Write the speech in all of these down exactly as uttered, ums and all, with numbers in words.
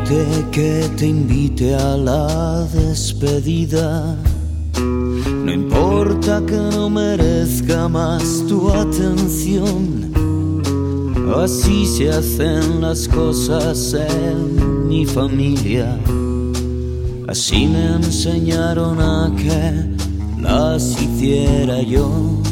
Permite que te invite a la despedida. No importa que no merezca más tu atención. Así se hacen las cosas en mi familia. Así me enseñaron a que las hiciera yo.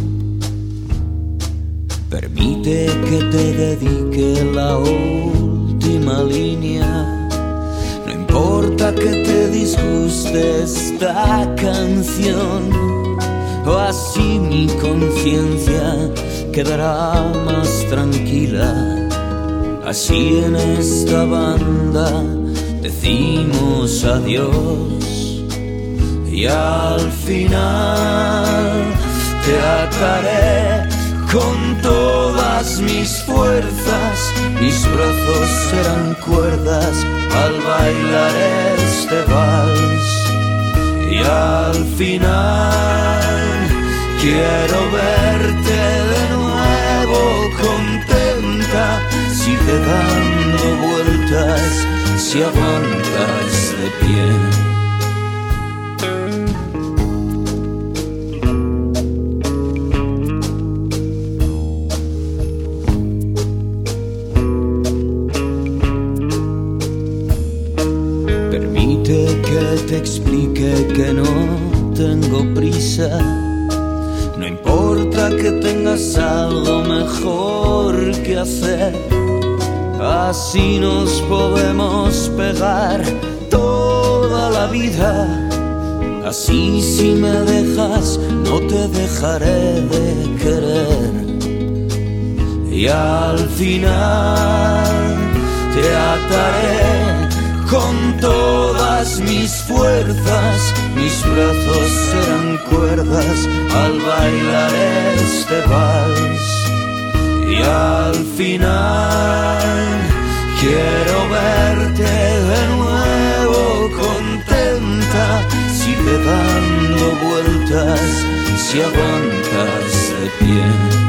Permite que te dedique la última línea. No importa que te disguste esta canción, o así mi conciencia quedará más tranquila. Así en esta banda decimos adiós, y al final te ataré con todas mis fuerzas. Mis brazos serán cuerdas al bailar este vals, y al final quiero verte de nuevo contenta. Sigue dando vueltas si aguantas de pie. Permite que te explique que no tengo prisa. No importa que tengas algo mejor que hacer. Así nos podemos pegar toda la vida. Así si me dejas, no te dejaré de querer. Y al final te ataré con todas mis fuerzas. Mis brazos serán cuerdas al bailar este vals, y al final quiero verte de nuevo contenta. Sigue dando vueltas si aguantas de pie.